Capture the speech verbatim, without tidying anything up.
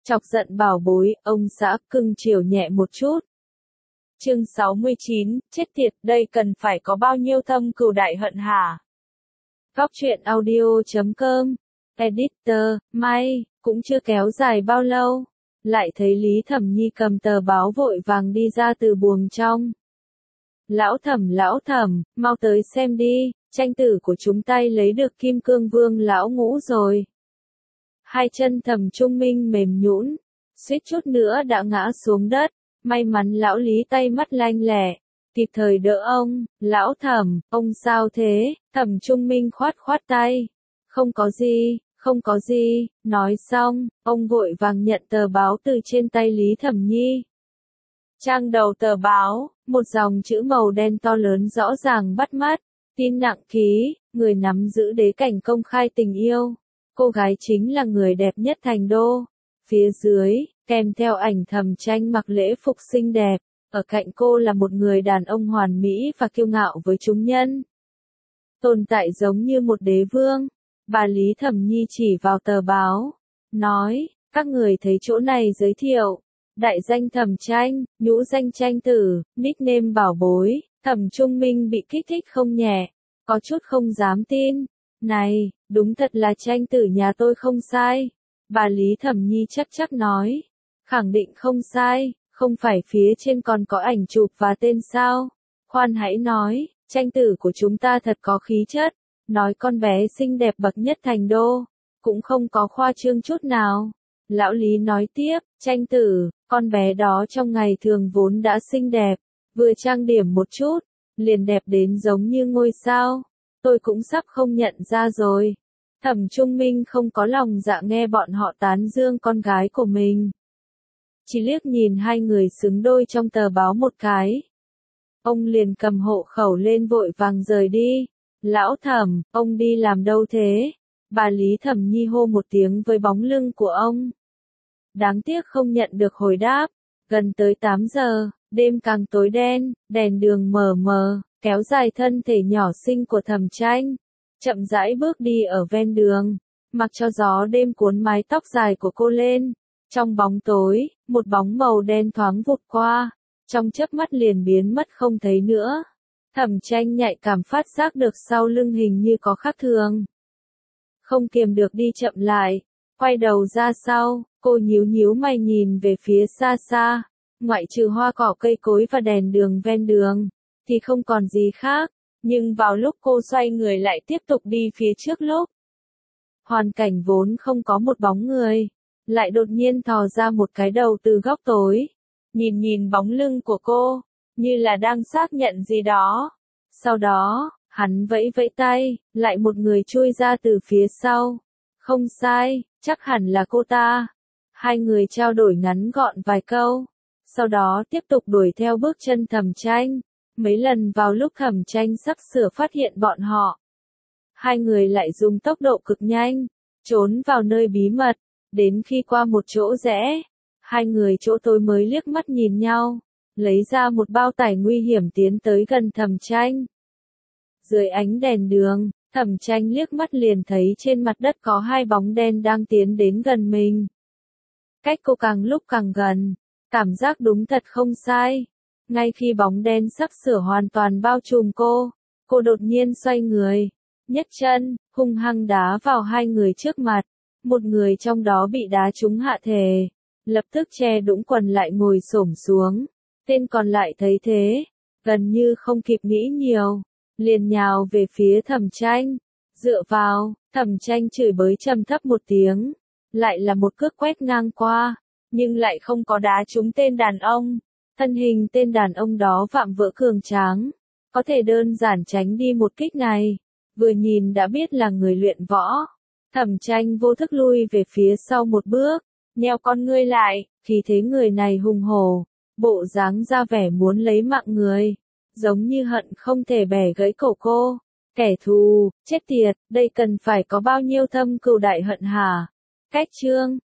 Chọc giận bảo bối, ông xã cưng chiều nhẹ một chút. Chương sáu mươi chín, chết tiệt, đây cần phải có bao nhiêu thâm cừu đại hận hả? Góc truyện audio chấm com, editor, may, cũng chưa kéo dài bao lâu. Lại thấy Lý Thẩm Nhi cầm tờ báo vội vàng đi ra từ buồng trong. Lão Thẩm lão Thẩm, mau tới xem đi, tranh tử của chúng ta lấy được Kim Cương Vương lão ngũ rồi. Hai chân Thẩm Trung Minh mềm nhũn, suýt chút nữa đã ngã xuống đất, may mắn lão Lý tay mắt lanh lẹ, kịp thời đỡ ông. Lão Thẩm, ông sao thế? Thẩm Trung Minh khoát khoát tay. Không có gì, không có gì, nói xong, ông vội vàng nhận tờ báo từ trên tay Lý Thẩm Nhi. Trang đầu tờ báo, một dòng chữ màu đen to lớn rõ ràng bắt mắt, tin nặng ký, người nắm giữ đế cảnh công khai tình yêu. Cô gái chính là người đẹp nhất thành đô. Phía dưới, kèm theo ảnh Thẩm Tranh mặc lễ phục xinh đẹp, ở cạnh cô là một người đàn ông hoàn mỹ và kiêu ngạo với chúng nhân. Tồn tại giống như một đế vương. Bà Lý Thẩm Nhi chỉ vào tờ báo, nói, các người thấy chỗ này giới thiệu, đại danh Thẩm Tranh, nhũ danh Tranh tử, nickname bảo bối. Thẩm Trung Minh bị kích thích không nhẹ, có chút không dám tin. Này, đúng thật là Tranh tử nhà tôi không sai. Bà Lý Thẩm Nhi chắc chắc nói, khẳng định không sai, không phải phía trên còn có ảnh chụp và tên sao? Khoan hãy nói, Tranh tử của chúng ta thật có khí chất, nói con bé xinh đẹp bậc nhất thành đô, cũng không có khoa trương chút nào. Lão Lý nói tiếp, Tranh tử, con bé đó trong ngày thường vốn đã xinh đẹp, vừa trang điểm một chút, liền đẹp đến giống như ngôi sao, tôi cũng sắp không nhận ra rồi. Thẩm Trung Minh không có lòng dạ nghe bọn họ tán dương con gái của mình. Chỉ liếc nhìn hai người xứng đôi trong tờ báo một cái. Ông liền cầm hộ khẩu lên vội vàng rời đi. Lão Thẩm, ông đi làm đâu thế? Bà Lý Thẩm Nhi hô một tiếng với bóng lưng của ông. Đáng tiếc không nhận được hồi đáp. Gần tới tám giờ, đêm càng tối đen, đèn đường mờ mờ, kéo dài thân thể nhỏ xinh của Thẩm Tranh. Chậm rãi bước đi ở ven đường, mặc cho gió đêm cuốn mái tóc dài của cô lên. Trong bóng tối, một bóng màu đen thoáng vụt qua, trong chớp mắt liền biến mất không thấy nữa. Thẩm Tranh nhạy cảm phát giác được sau lưng hình như có khác thường. Không kiềm được đi chậm lại, quay đầu ra sau, cô nhíu nhíu mày nhìn về phía xa xa, ngoại trừ hoa cỏ cây cối và đèn đường ven đường, thì không còn gì khác. Nhưng vào lúc cô xoay người lại tiếp tục đi phía trước lúc, hoàn cảnh vốn không có một bóng người, lại đột nhiên thò ra một cái đầu từ góc tối, nhìn nhìn bóng lưng của cô, như là đang xác nhận gì đó. Sau đó, hắn vẫy vẫy tay, lại một người chui ra từ phía sau. Không sai, chắc hẳn là cô ta. Hai người trao đổi ngắn gọn vài câu, sau đó tiếp tục đuổi theo bước chân Thẩm Tranh. Mấy lần vào lúc Thẩm Tranh sắp sửa phát hiện bọn họ, hai người lại dùng tốc độ cực nhanh, trốn vào nơi bí mật, đến khi qua một chỗ rẽ, hai người chỗ tối mới liếc mắt nhìn nhau, lấy ra một bao tải nguy hiểm tiến tới gần Thẩm Tranh. Dưới ánh đèn đường, Thẩm Tranh liếc mắt liền thấy trên mặt đất có hai bóng đen đang tiến đến gần mình. Cách cô càng lúc càng gần, cảm giác đúng thật không sai. Ngay khi bóng đen sắp sửa hoàn toàn bao trùm cô, cô đột nhiên xoay người, nhấc chân, hung hăng đá vào hai người trước mặt. Một người trong đó bị đá trúng hạ thể, lập tức che đũng quần lại ngồi xổm xuống. Tên còn lại thấy thế, gần như không kịp nghĩ nhiều, liền nhào về phía Thẩm Tranh. Dựa vào, Thẩm Tranh chửi bới trầm thấp một tiếng, lại là một cước quét ngang qua, nhưng lại không có đá trúng tên đàn ông. Thân hình tên đàn ông đó vạm vỡ cường tráng, có thể đơn giản tránh đi một kích này, vừa nhìn đã biết là người luyện võ. Thẩm Tranh vô thức lui về phía sau một bước, nheo con ngươi lại, khi thấy người này hùng hổ, bộ dáng ra vẻ muốn lấy mạng người, giống như hận không thể bẻ gãy cổ cô. Kẻ thù, chết tiệt, đây cần phải có bao nhiêu thâm cừu đại hận hả? Cách chương